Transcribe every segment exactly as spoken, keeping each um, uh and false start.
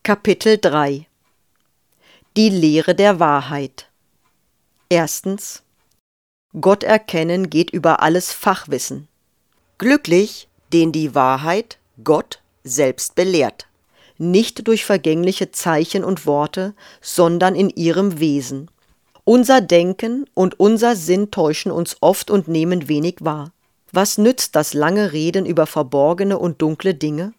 Kapitel drei Die Lehre der Wahrheit. Erstens. Gott erkennen geht über alles Fachwissen. Glücklich, den die Wahrheit, Gott, selbst belehrt. Nicht durch vergängliche Zeichen und Worte, sondern in ihrem Wesen. Unser Denken und unser Sinn täuschen uns oft und nehmen wenig wahr. Was nützt das lange Reden über verborgene und dunkle Dinge?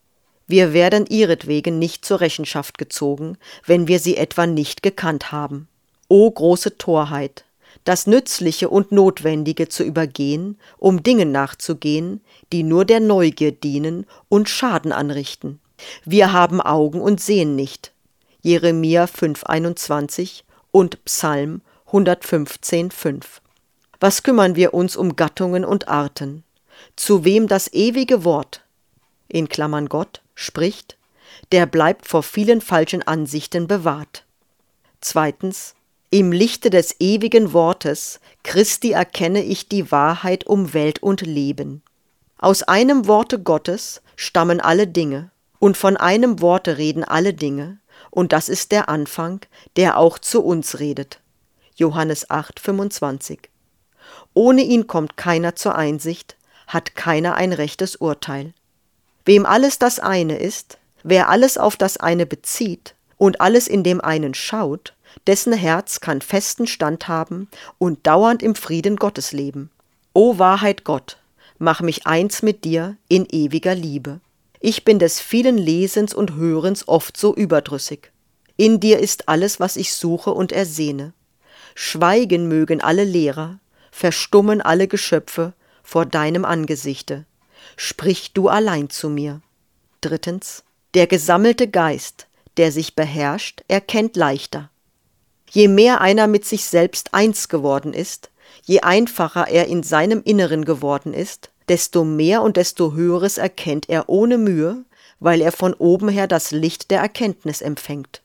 Wir werden ihretwegen nicht zur Rechenschaft gezogen, wenn wir sie etwa nicht gekannt haben. O große Torheit, das Nützliche und Notwendige zu übergehen, um Dingen nachzugehen, die nur der Neugier dienen und Schaden anrichten. Wir haben Augen und sehen nicht. Jeremia fünf einundzwanzig und Psalm hundertfünfzehn fünf. Was kümmern wir uns um Gattungen und Arten? Zu wem das ewige Wort, in Klammern Gott, spricht, der bleibt vor vielen falschen Ansichten bewahrt. Zweitens. Im Lichte des ewigen Wortes Christi erkenne ich die Wahrheit um Welt und Leben. Aus einem Worte Gottes stammen alle Dinge, und von einem Worte reden alle Dinge, und das ist der Anfang, der auch zu uns redet. Johannes acht fünfundzwanzig. Ohne ihn kommt keiner zur Einsicht, hat keiner ein rechtes Urteil. Wem alles das eine ist, wer alles auf das eine bezieht und alles in dem einen schaut, dessen Herz kann festen Stand haben und dauernd im Frieden Gottes leben. O Wahrheit Gott, mach mich eins mit dir in ewiger Liebe. Ich bin des vielen Lesens und Hörens oft so überdrüssig. In dir ist alles, was ich suche und ersehne. Schweigen mögen alle Lehrer, verstummen alle Geschöpfe vor deinem Angesichte. Sprich du allein zu mir. Drittens. Der gesammelte Geist, der sich beherrscht, erkennt leichter. Je mehr einer mit sich selbst eins geworden ist, je einfacher er in seinem Inneren geworden ist, desto mehr und desto Höheres erkennt er ohne Mühe, weil er von oben her das Licht der Erkenntnis empfängt.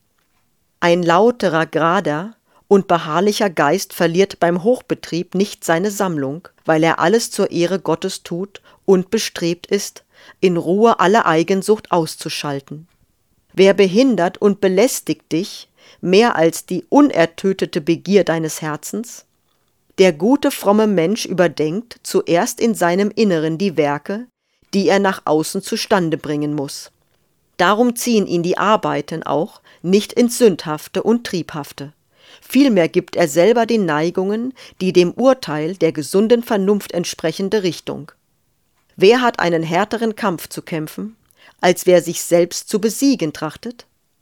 Ein lauterer, gerader und beharrlicher Geist verliert beim Hochbetrieb nicht seine Sammlung, weil er alles zur Ehre Gottes tut und bestrebt ist, in Ruhe alle Eigensucht auszuschalten. Wer behindert und belästigt dich, mehr als die unertötete Begier deines Herzens? Der gute, fromme Mensch überdenkt zuerst in seinem Inneren die Werke, die er nach außen zustande bringen muss. Darum ziehen ihn die Arbeiten auch nicht ins Sündhafte und Triebhafte. Vielmehr gibt er selber den Neigungen, die dem Urteil der gesunden Vernunft entsprechende Richtung. Wer hat einen härteren Kampf zu kämpfen, als wer sich selbst zu besiegen trachtet?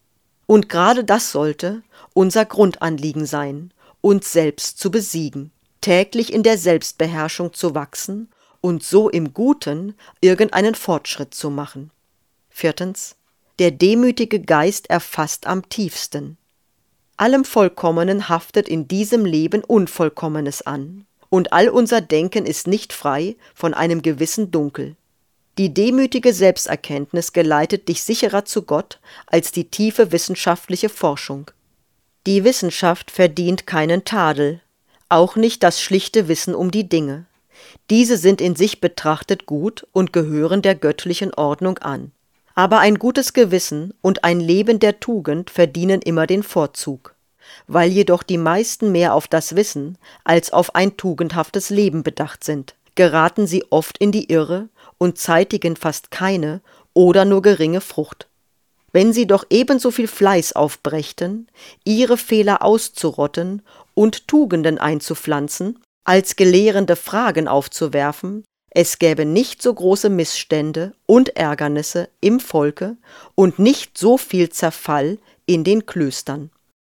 Und gerade das sollte unser Grundanliegen sein, uns selbst zu besiegen, täglich in der Selbstbeherrschung zu wachsen und so im Guten irgendeinen Fortschritt zu machen. Viertens. Der demütige Geist erfasst am tiefsten. Allem Vollkommenen haftet in diesem Leben Unvollkommenes an, und all unser Denken ist nicht frei von einem gewissen Dunkel. Die demütige Selbsterkenntnis geleitet dich sicherer zu Gott als die tiefe wissenschaftliche Forschung. Die Wissenschaft verdient keinen Tadel, auch nicht das schlichte Wissen um die Dinge. Diese sind in sich betrachtet gut und gehören der göttlichen Ordnung an. Aber ein gutes Gewissen und ein Leben der Tugend verdienen immer den Vorzug. Weil jedoch die meisten mehr auf das Wissen als auf ein tugendhaftes Leben bedacht sind, geraten sie oft in die Irre und zeitigen fast keine oder nur geringe Frucht. Wenn sie doch ebenso viel Fleiß aufbrächten, ihre Fehler auszurotten und Tugenden einzupflanzen, als gelehrende Fragen aufzuwerfen, es gäbe nicht so große Missstände und Ärgernisse im Volke und nicht so viel Zerfall in den Klöstern.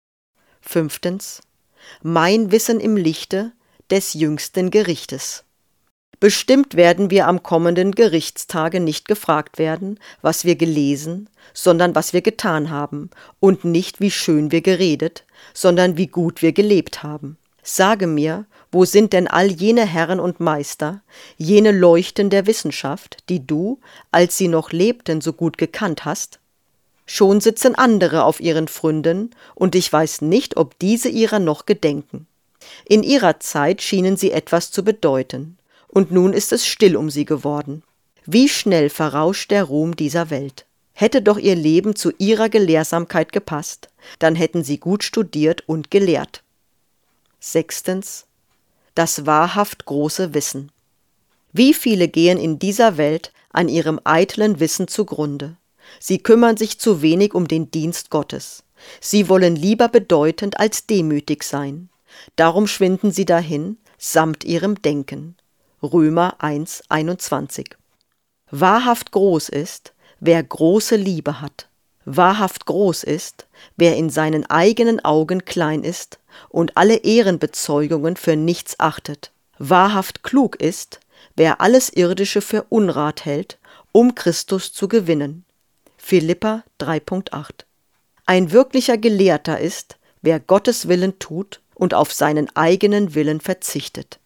Fünftens. Mein Wissen im Lichte des jüngsten Gerichtes. Bestimmt werden wir am kommenden Gerichtstage nicht gefragt werden, was wir gelesen, sondern was wir getan haben, und nicht, wie schön wir geredet, sondern wie gut wir gelebt haben. Sage mir, wo sind denn all jene Herren und Meister, jene Leuchten der Wissenschaft, die du, als sie noch lebten, so gut gekannt hast? Schon sitzen andere auf ihren Pfründen, und ich weiß nicht, ob diese ihrer noch gedenken. In ihrer Zeit schienen sie etwas zu bedeuten, und nun ist es still um sie geworden. Wie schnell verrauscht der Ruhm dieser Welt. Hätte doch ihr Leben zu ihrer Gelehrsamkeit gepasst, dann hätten sie gut studiert und gelehrt. Sechstens. Das wahrhaft große Wissen. Wie viele gehen in dieser Welt an ihrem eitlen Wissen zugrunde? Sie kümmern sich zu wenig um den Dienst Gottes. Sie wollen lieber bedeutend als demütig sein. Darum schwinden sie dahin, samt ihrem Denken. Römer eins einundzwanzig. Wahrhaft groß ist, wer große Liebe hat. Wahrhaft groß ist, wer in seinen eigenen Augen klein ist und alle Ehrenbezeugungen für nichts achtet. Wahrhaft klug ist, wer alles Irdische für Unrat hält, um Christus zu gewinnen. Philipper drei Punkt acht. Ein wirklicher Gelehrter ist, wer Gottes Willen tut und auf seinen eigenen Willen verzichtet.